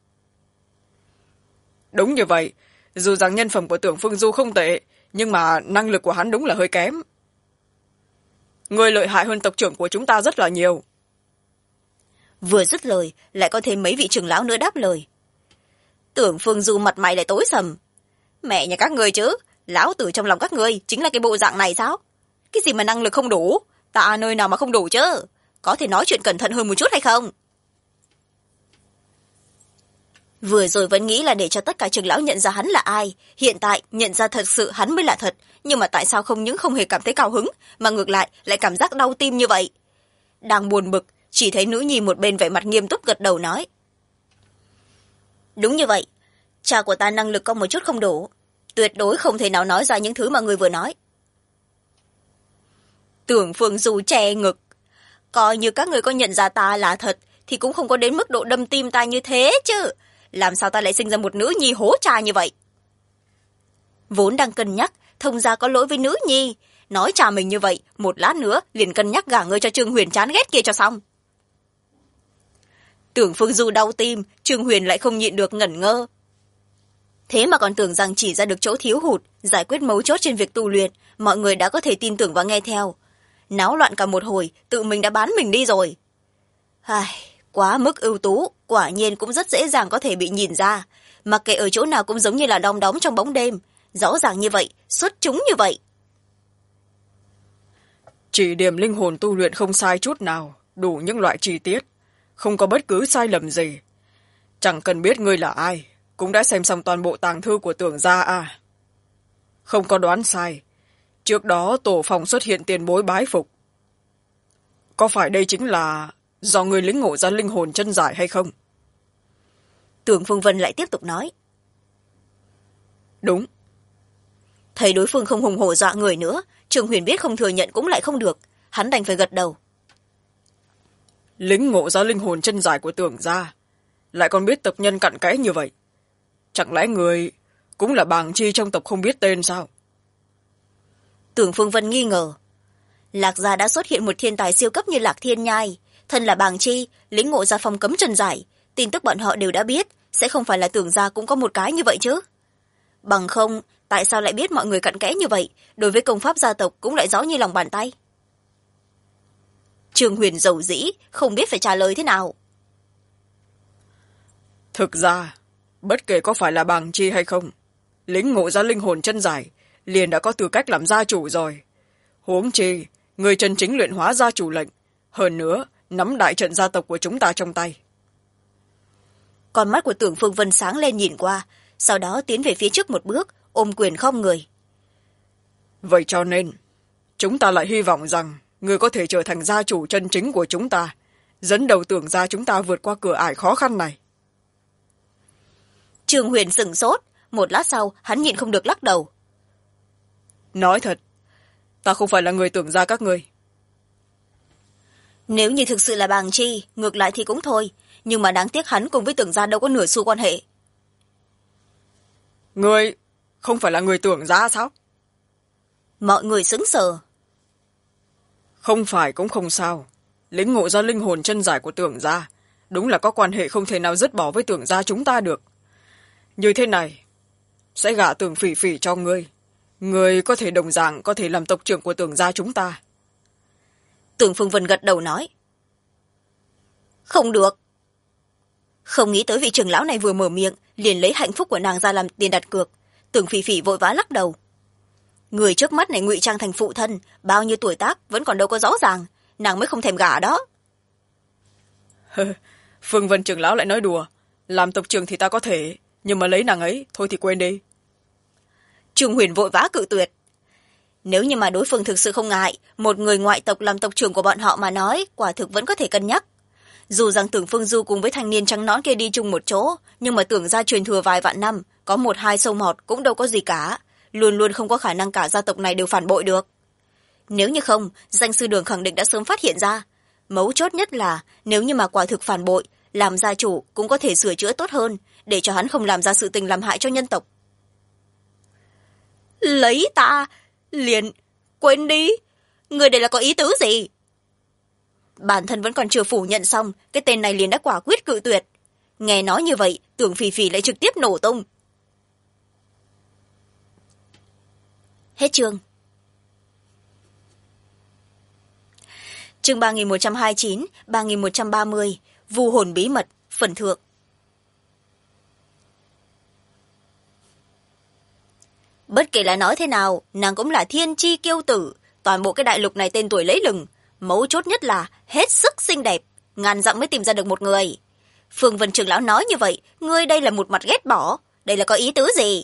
Đúng như vậy, dù rằng nhân phẩm của Tưởng Phương Du không tệ, nhưng mà năng lực của hắn đúng là hơi kém. Người lợi hại hơn tộc trưởng của chúng ta rất là nhiều. Vừa dứt lời, lại có thêm mấy vị trưởng lão nữa đáp lời. Tưởng Phương Du mặt mày lại tối sầm. Mẹ nhà các người chứ, lão tử trong lòng các người chính là cái bộ dạng này sao? Cái gì mà năng lực không đủ? Ta nơi nào mà không đủ chứ? Có thể nói chuyện cẩn thận hơn một chút hay không? Vừa rồi vẫn nghĩ là để cho tất cả trưởng lão nhận ra hắn là ai, hiện tại nhận ra thật sự hắn mới là thật, nhưng mà tại sao không những không hề cảm thấy cao hứng, mà ngược lại cảm giác đau tim như vậy? Đang buồn bực, chỉ thấy nữ nhi một bên vẻ mặt nghiêm túc gật đầu nói: đúng như vậy, cha của ta năng lực có một chút không đủ, tuyệt đối không thể nào nói ra những thứ mà người vừa nói. Tưởng Phương Du che ngực: coi như các người có nhận ra ta là thật thì cũng không có đến mức độ đâm tim ta như thế chứ, làm sao ta lại sinh ra một nữ nhi hố cha như vậy. Vốn đang cân nhắc thông gia có lỗi với nữ nhi, nói cha mình như vậy, một lát nữa liền cân nhắc gả ngươi cho Trương Huyền chán ghét kia cho xong. Tưởng Phương Du đau tim, Trương Huyền lại không nhịn được ngẩn ngơ. Thế mà còn tưởng rằng chỉ ra được chỗ thiếu hụt, giải quyết mấu chốt trên việc tu luyện, mọi người đã có thể tin tưởng và nghe theo. Náo loạn cả một hồi, tự mình đã bán mình đi rồi. Quá mức ưu tú, quả nhiên cũng rất dễ dàng có thể bị nhìn ra. Mặc kệ ở chỗ nào cũng giống như là đom đóm trong bóng đêm. Rõ ràng như vậy, xuất chúng như vậy. Chỉ điểm linh hồn tu luyện không sai chút nào, đủ những loại chi tiết, không có bất cứ sai lầm gì. Chẳng cần biết ngươi là ai, cũng đã xem xong toàn bộ tàng thư của Tưởng gia à. Không có đoán sai, trước đó tổ phòng xuất hiện tiền bối bái phục. Có phải đây chính là do người lĩnh ngộ ra linh hồn chân giải hay không? Tưởng Phương Vân lại tiếp tục nói. Đúng. Thấy đối phương không hùng hổ dọa người nữa, Trương Huyền biết không thừa nhận cũng lại không được, hắn đành phải gật đầu. Lĩnh ngộ ra linh hồn chân giải của Tưởng gia, lại còn biết tộc nhân cặn kẽ như vậy. Chẳng lẽ người cũng là bàng chi trong tộc không biết tên sao? Tưởng Phương Vân nghi ngờ. Lạc gia đã xuất hiện một thiên tài siêu cấp như Lạc Thiên Nhai, thân là bàng chi, lĩnh ngộ ra phong cấm chân giải, tin tức bọn họ đều đã biết, sẽ không phải là Tưởng gia cũng có một cái như vậy chứ. Bằng không, tại sao lại biết mọi người cặn kẽ như vậy, đối với công pháp gia tộc cũng lại rõ như lòng bàn tay. Trương Huyền dầu dĩ, không biết phải trả lời thế nào. Thực ra, bất kể có phải là bàng chi hay không, lĩnh ngộ ra linh hồn chân giải liền đã có tư cách làm gia chủ rồi. Huống chi, người chân chính luyện hóa gia chủ lệnh, hơn nữa nắm đại trận gia tộc của chúng ta trong tay. Con mắt của Tưởng Phương Vân sáng lên nhìn qua, sau đó tiến về phía trước một bước, ôm quyền khom người. Vậy cho nên, chúng ta lại hy vọng rằng người có thể trở thành gia chủ chân chính của chúng ta, dẫn đầu Tưởng gia chúng ta vượt qua cửa ải khó khăn này. Trương Huyền sửng sốt, một lát sau hắn nhịn không được lắc đầu. Nói thật, ta không phải là người Tưởng gia các ngươi. Nếu như thực sự là bàng chi, ngược lại thì cũng thôi, nhưng mà đáng tiếc hắn cùng với Tưởng gia đâu có nửa xu quan hệ. Ngươi không phải là người Tưởng gia sao? Mọi người sững sờ. Không phải cũng không sao, lĩnh ngộ ra linh hồn chân giải của Tưởng gia đúng là có quan hệ không thể nào dứt bỏ với Tưởng gia chúng ta được. Như thế này, sẽ gả Tưởng Phỉ Phỉ cho ngươi, ngươi có thể đồng dạng có thể làm tộc trưởng của Tưởng gia chúng ta. Tưởng Phương Vân gật đầu nói. Không được. Không nghĩ tới vị trưởng lão này vừa mở miệng liền lấy hạnh phúc của nàng ra làm tiền đặt cược. Tưởng Phỉ Phỉ vội vã lắc đầu. Người trước mắt này ngụy trang thành phụ thân, bao nhiêu tuổi tác vẫn còn đâu có rõ ràng, nàng mới không thèm gả đó. Phương Vân trưởng lão lại nói đùa, làm tộc trưởng thì ta có thể, nhưng mà lấy nàng ấy thôi thì quên đi. Trương Huyền vội vã cự tuyệt. Nếu như mà đối phương thực sự không ngại, một người ngoại tộc làm tộc trưởng của bọn họ mà nói, quả thực vẫn có thể cân nhắc. Dù rằng Tưởng Phương Du cùng với thanh niên trắng nõn kia đi chung một chỗ, nhưng mà Tưởng gia truyền thừa vài vạn năm, có một hai sâu mọt cũng đâu có gì cả, luôn luôn không có khả năng cả gia tộc này đều phản bội được. Nếu như không, danh sư Đường khẳng định đã sớm phát hiện ra. Mấu chốt nhất là, nếu như mà quả thực phản bội, làm gia chủ cũng có thể sửa chữa tốt hơn, để cho hắn không làm ra sự tình làm hại cho nhân tộc. Lấy ta liền quên đi, người đây là có ý tứ gì? Bản thân vẫn còn chưa phủ nhận xong, cái tên này liền đã quả quyết cự tuyệt. Nghe nói như vậy, Tưởng Phỉ Phỉ lại trực tiếp nổ tung. Hết chương. Chương 3129, 3130, Vu hồn bí mật, phần thượng. Bất kể là nói thế nào, nàng cũng là thiên chi kiêu tử, toàn bộ cái đại lục này tên tuổi lấy lừng, mấu chốt nhất là hết sức xinh đẹp, ngàn dặm mới tìm ra được một người. Phương Vân trưởng lão nói như vậy, ngươi đây là một mặt ghét bỏ, đây là có ý tứ gì?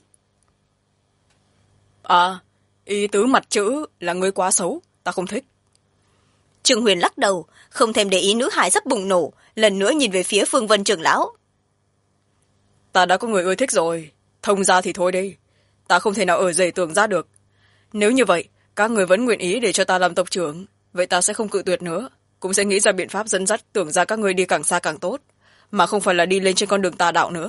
Ý tứ mặt chữ là ngươi quá xấu, ta không thích. Trương Huyền lắc đầu, không thèm để ý nữ hải sắp bùng nổ, lần nữa nhìn về phía Phương Vân trưởng lão. Ta đã có người ưa thích rồi, thông ra thì thôi đi, ta không thể nào ở rể Tưởng gia được. Nếu như vậy các người vẫn nguyện ý để cho ta làm tộc trưởng, vậy ta sẽ không cự tuyệt nữa, cũng sẽ nghĩ ra biện pháp dẫn dắt Tưởng gia các người đi càng xa càng tốt, mà không phải là đi lên trên con đường tà đạo nữa.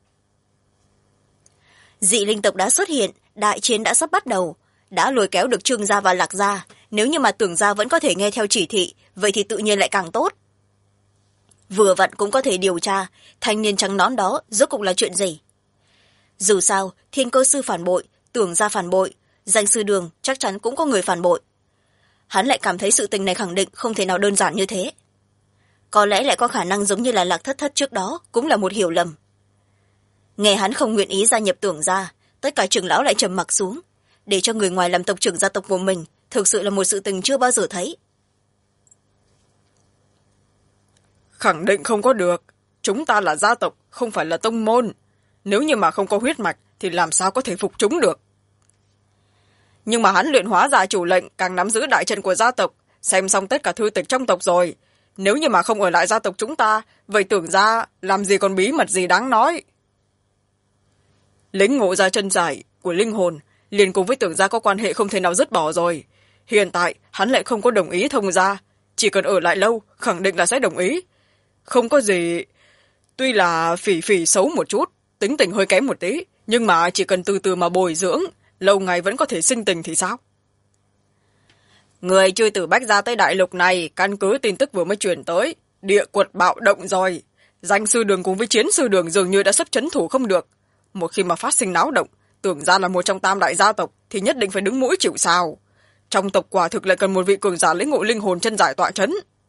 Dị linh tộc đã xuất hiện, đại chiến đã sắp bắt đầu, đã lôi kéo được Trương gia và Lạc gia. Nếu như mà Tưởng gia vẫn có thể nghe theo chỉ thị, vậy thì tự nhiên lại càng tốt. Vừa vặn cũng có thể điều tra thanh niên trắng nón đó rốt cuộc là chuyện gì. Dù sao Thiên Cơ sư phản bội, Tưởng gia phản bội, Danh sư Đường chắc chắn cũng có người phản bội. Hắn lại cảm thấy sự tình này khẳng định không thể nào đơn giản như thế. Có lẽ lại có khả năng giống như là Lạc Thất Thất trước đó, cũng là một hiểu lầm. Nghe hắn không nguyện ý gia nhập Tưởng gia, tất cả trưởng lão lại trầm mặc xuống. Để cho người ngoài làm tộc trưởng gia tộc của mình thực sự là một sự tình chưa bao giờ thấy. Khẳng định không có được, chúng ta là gia tộc, không phải là tông môn. Nếu như mà không có huyết mạch thì làm sao có thể phục chúng được. Nhưng mà hắn luyện hóa gia chủ lệnh, càng nắm giữ đại trận của gia tộc, xem xong tất cả thư tịch trong tộc rồi. Nếu như mà không ở lại gia tộc chúng ta, vậy Tưởng gia làm gì còn bí mật gì đáng nói. Lĩnh ngộ ra chân giải của linh hồn liền cùng với Tưởng gia có quan hệ không thể nào dứt bỏ rồi. Hiện tại hắn lại không có đồng ý thông gia, chỉ cần ở lại lâu khẳng định là sẽ đồng ý. Không có gì, tuy là Phỉ Phỉ xấu một chút, tính tình hơi kém một tí, nhưng mà chỉ cần từ từ mà bồi dưỡng, lâu ngày vẫn có thể sinh tình thì sao. Người chui từ Bách Gia tới đại lục này, căn cứ tin tức vừa mới truyền tới, địa quật bạo động rồi. Danh sư Đường cùng với Chiến sư Đường dường như đã sắp trấn thủ không được. Một khi mà phát sinh náo động, Tưởng gia là một trong tam đại gia tộc thì nhất định phải đứng mũi chịu sào. Trong tộc quả thực lại cần một vị cường giả lĩnh ngộ linh hồn chân giải tọa trấn.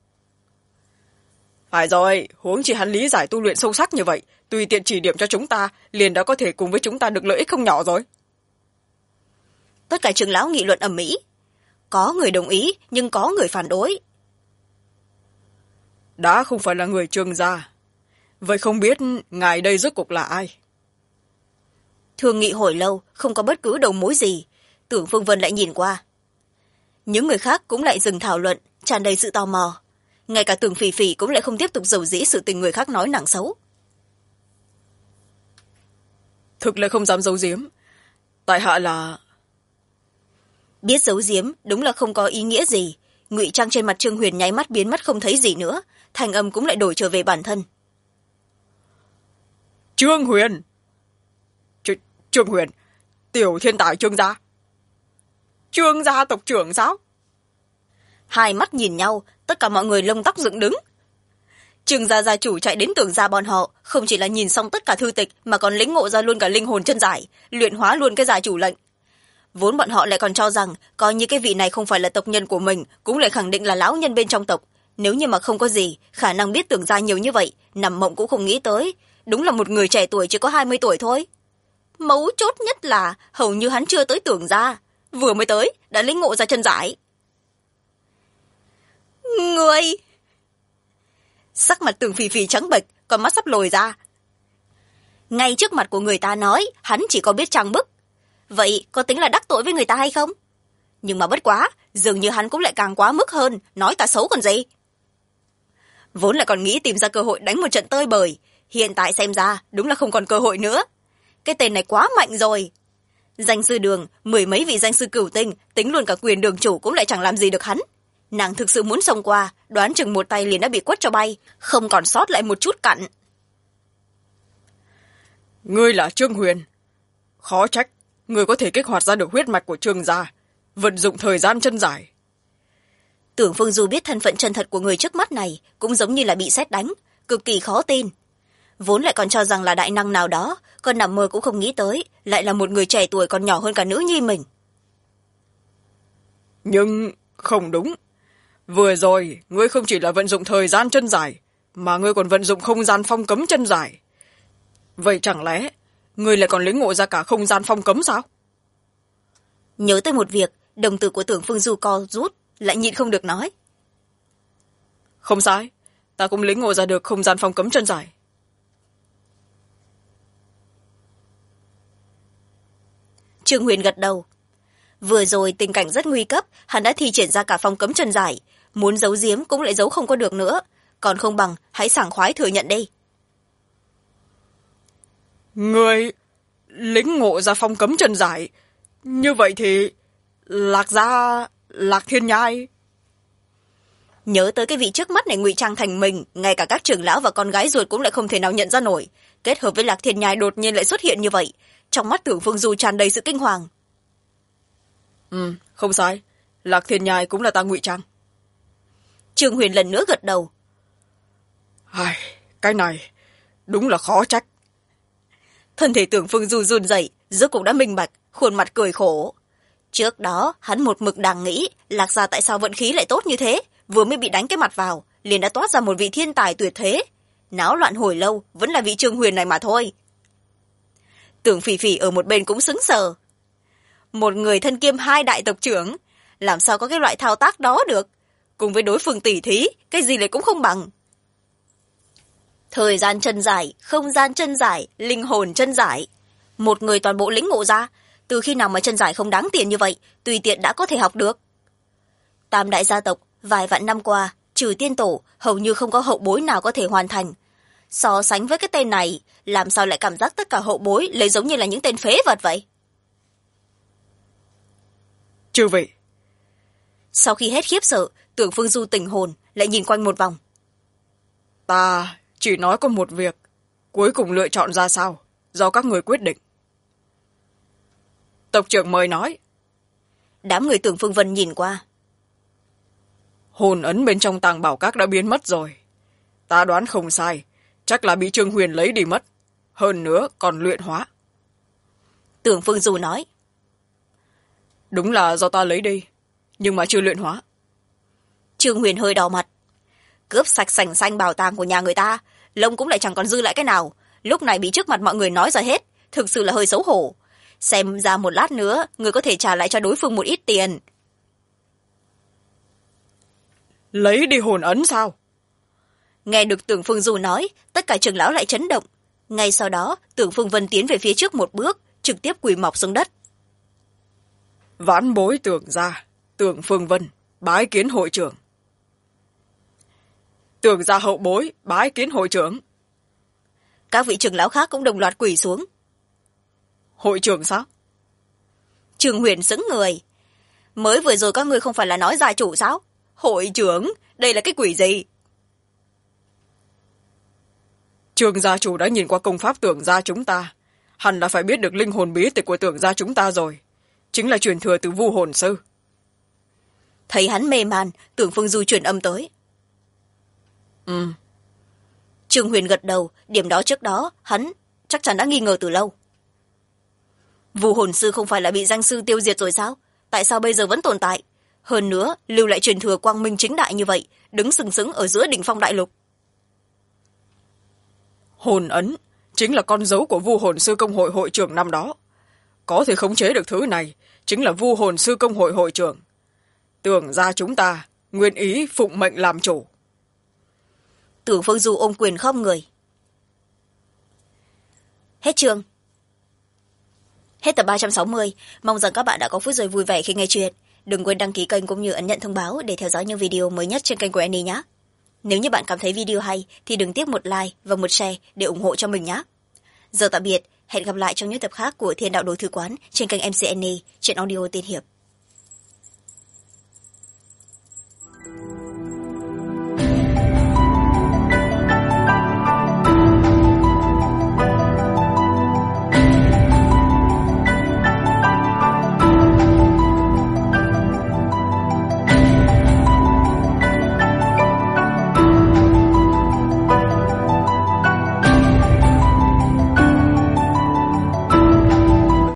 Phải rồi, huống chi hắn lý giải tu luyện sâu sắc như vậy, tùy tiện chỉ điểm cho chúng ta, liền đã có thể cùng với chúng ta được lợi ích không nhỏ rồi. Tất cả trưởng lão nghị luận ầm ĩ. Có người đồng ý, nhưng có người phản đối. Đã không phải là người Trương gia, vậy không biết ngài đây rốt cuộc là ai? Thương nghị hồi lâu, không có bất cứ đầu mối gì. Tưởng Phương Vân lại nhìn qua. Những người khác cũng lại dừng thảo luận, tràn đầy sự tò mò. Ngay cả Tưởng Phỉ Phỉ cũng lại không tiếp tục giấu dĩ sự tình người khác nói nặng xấu. Thực lại không dám giấu giếm. Tại hạ là... Biết giấu giếm đúng là không có ý nghĩa gì. Ngụy trang trên mặt Trương Huyền nháy mắt biến mất không thấy gì nữa. Thành âm cũng lại đổi trở về bản thân. Trương Huyền! Trương Huyền, tiểu thiên tài Trương gia. Trương gia tộc trưởng sao? Hai mắt nhìn nhau, tất cả mọi người lông tóc dựng đứng. Trương gia gia chủ chạy đến Tưởng gia bọn họ, không chỉ là nhìn xong tất cả thư tịch mà còn lĩnh ngộ ra luôn cả linh hồn chân giải, luyện hóa luôn cái gia chủ lệnh. Vốn bọn họ lại còn cho rằng coi như cái vị này không phải là tộc nhân của mình, cũng lại khẳng định là lão nhân bên trong tộc. Nếu như mà không có gì khả năng biết Tưởng gia nhiều như vậy, nằm mộng cũng không nghĩ tới. Đúng là một người trẻ tuổi chỉ có 20 tuổi thôi. Mấu chốt nhất là hầu như hắn chưa tới Tưởng gia, vừa mới tới đã lĩnh ngộ ra chân giải. Người! Sắc mặt Tưởng Phỉ Phỉ trắng bệch, con mắt sắp lồi ra. Ngay trước mặt của người ta nói hắn chỉ có biết trang bức, vậy có tính là đắc tội với người ta hay không? Nhưng mà bất quá, dường như hắn cũng lại càng quá mức hơn, nói ta xấu còn gì. Vốn lại còn nghĩ tìm ra cơ hội đánh một trận tơi bời, hiện tại xem ra đúng là không còn cơ hội nữa. Cái tên này quá mạnh rồi. Danh sư Đường, mười mấy vị danh sư cửu tinh, tính luôn cả quyền đường chủ cũng lại chẳng làm gì được hắn. Nàng thực sự muốn xông qua, đoán chừng một tay liền đã bị quất cho bay, không còn sót lại một chút cặn. Ngươi là Trương Huyền. Khó trách, ngươi có thể kích hoạt ra được huyết mạch của Trương gia, vận dụng thời gian chân giải. Tưởng Phương Du biết thân phận chân thật của người trước mắt này, cũng giống như là bị sét đánh, cực kỳ khó tin. Vốn lại còn cho rằng là đại năng nào đó, còn nằm mơ cũng không nghĩ tới, lại là một người trẻ tuổi còn nhỏ hơn cả nữ nhi mình. Nhưng không đúng. Vừa rồi, ngươi không chỉ là vận dụng thời gian chân giải, mà ngươi còn vận dụng không gian phong cấm chân giải. Vậy chẳng lẽ, ngươi lại còn lĩnh ngộ ra cả không gian phong cấm sao? Nhớ tới một việc, đồng tử của Tưởng Phương Du co rút, lại nhịn không được nói. Không sai, ta cũng lĩnh ngộ ra được không gian phong cấm chân giải. Trương Huyền gật đầu. vừa rồi tình cảnh rất nguy cấp, hắn đã thi triển ra cả phong cấm chân giải, muốn giấu giếm cũng lại giấu không có được nữa, còn không bằng hãy sảng khoái thừa nhận đi. Người lĩnh ngộ ra phong cấm chân giải, như vậy thì Lạc Thiên Nhai. Nhớ tới cái vị trước mắt này ngụy trang thành mình, ngay cả các trưởng lão và con gái ruột cũng lại không thể nào nhận ra nổi, kết hợp với Lạc Thiên Nhai đột nhiên lại xuất hiện như vậy, trong mắt Tưởng Phương Du tràn đầy sự kinh hoàng. Không sai, Lạc Thiên Nhai cũng là ta ngụy trang. Trương Huyền lần nữa gật đầu. Cái này đúng là khó trách. Thân thể Tưởng Phương Du run rẩy, rốt cũng đã minh bạch, khuôn mặt cười khổ. Trước đó hắn một mực đang nghĩ Lạc gia tại sao vận khí lại tốt như thế, vừa mới bị đánh cái mặt vào liền đã toát ra một vị thiên tài tuyệt thế, náo loạn hồi lâu vẫn là vị Trương Huyền này mà thôi. Tưởng Phỉ Phỉ ở một bên cũng sững sờ. Một người thân kiêm hai đại tộc trưởng, làm sao có cái loại thao tác đó được, cùng với đối phương tỉ thí, cái gì lại cũng không bằng. Thời gian chân giải, không gian chân giải, linh hồn chân giải, một người toàn bộ lĩnh ngộ ra, từ khi nào mà chân giải không đáng tiền như vậy, tùy tiện đã có thể học được. Tam đại gia tộc vài vạn năm qua, trừ tiên tổ, hầu như không có hậu bối nào có thể hoàn thành. So sánh với cái tên này, làm sao lại cảm giác tất cả hậu bối lấy giống như là những tên phế vật vậy? Chư vị. Sau khi hết khiếp sợ, Tưởng Phương Du tỉnh hồn, lại nhìn quanh một vòng. Ta chỉ nói có một việc, cuối cùng lựa chọn ra sao, do các người quyết định. Tộc trưởng mời nói. Đám người Tưởng Phương Vân nhìn qua. Hồn ấn bên trong tàng bảo các đã biến mất rồi. Ta đoán không sai, chắc là bị Trương Huyền lấy đi mất. Hơn nữa còn luyện hóa. Tưởng Phương Du nói. Đúng là do ta lấy đi, nhưng mà chưa luyện hóa. Trương Huyền hơi đỏ mặt. Cướp sạch sành xanh bảo tàng của nhà người ta, lông cũng lại chẳng còn dư lại cái nào, lúc này bị trước mặt mọi người nói ra hết, thực sự là hơi xấu hổ. Xem ra một lát nữa người có thể trả lại cho đối phương một ít tiền. Lấy đi hồn ấn sao? Nghe được Tưởng Phương Du nói, tất cả trưởng lão lại chấn động. Ngay sau đó, Tưởng Phương Vân tiến về phía trước một bước, trực tiếp quỳ mọc xuống đất. Vãn bối Tưởng gia, Tưởng Phương Vân, bái kiến hội trưởng. Tưởng gia hậu bối, bái kiến hội trưởng. Các vị trưởng lão khác cũng đồng loạt quỳ xuống. Hội trưởng sao? Trương Huyền sững người. Mới vừa rồi các ngươi không phải là nói gia chủ sao? Hội trưởng, đây là cái quỷ gì? Trương gia chủ đã nhìn qua công pháp Tưởng gia chúng ta, hẳn đã phải biết được linh hồn bí tịch của Tưởng gia chúng ta rồi, chính là truyền thừa từ Vu hồn sư. Thấy hắn mê man, Tưởng Phương Du truyền âm tới. Trương Huyền gật đầu, điểm đó trước đó hắn chắc chắn đã nghi ngờ từ lâu. Vu hồn sư không phải là bị danh sư tiêu diệt rồi sao? Tại sao bây giờ vẫn tồn tại? Hơn nữa lưu lại truyền thừa quang minh chính đại như vậy, đứng sừng sững ở giữa đỉnh phong đại lục. Hồn ấn chính là con dấu của Vu hồn sư công hội hội trưởng năm đó, có thể khống chế được thứ này chính là Vu hồn sư công hội hội trưởng. Tưởng gia chúng ta nguyện ý phụng mệnh làm chủ. Tưởng Phương Du ôm quyền khom người. Hết chương. Hết tập 360. Mong rằng các bạn đã có phút giây vui vẻ khi nghe chuyện. Đừng quên đăng ký kênh cũng như ấn nhận thông báo để theo dõi những video mới nhất trên kênh của Annie nhé. Nếu như bạn cảm thấy video hay thì đừng tiếc một like và một share để ủng hộ cho mình nhé. Giờ tạm biệt, hẹn gặp lại trong những tập khác của Thiên Đạo Đồ Thư Quán trên kênh MC Annie trên audio tiên hiệp.